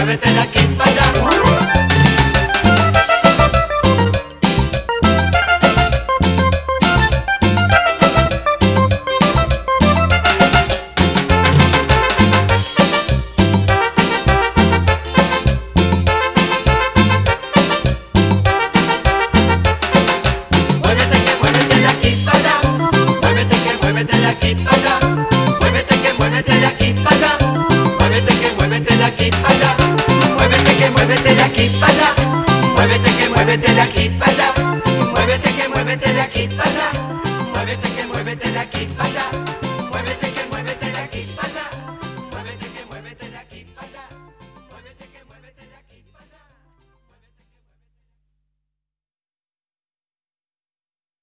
muévete de aquí para allá. Muévete de aquí para allá, muévete que muévete de aquí para allá, muévete que muévete de aquí para allá, muévete que muévete de aquí para allá, muévete que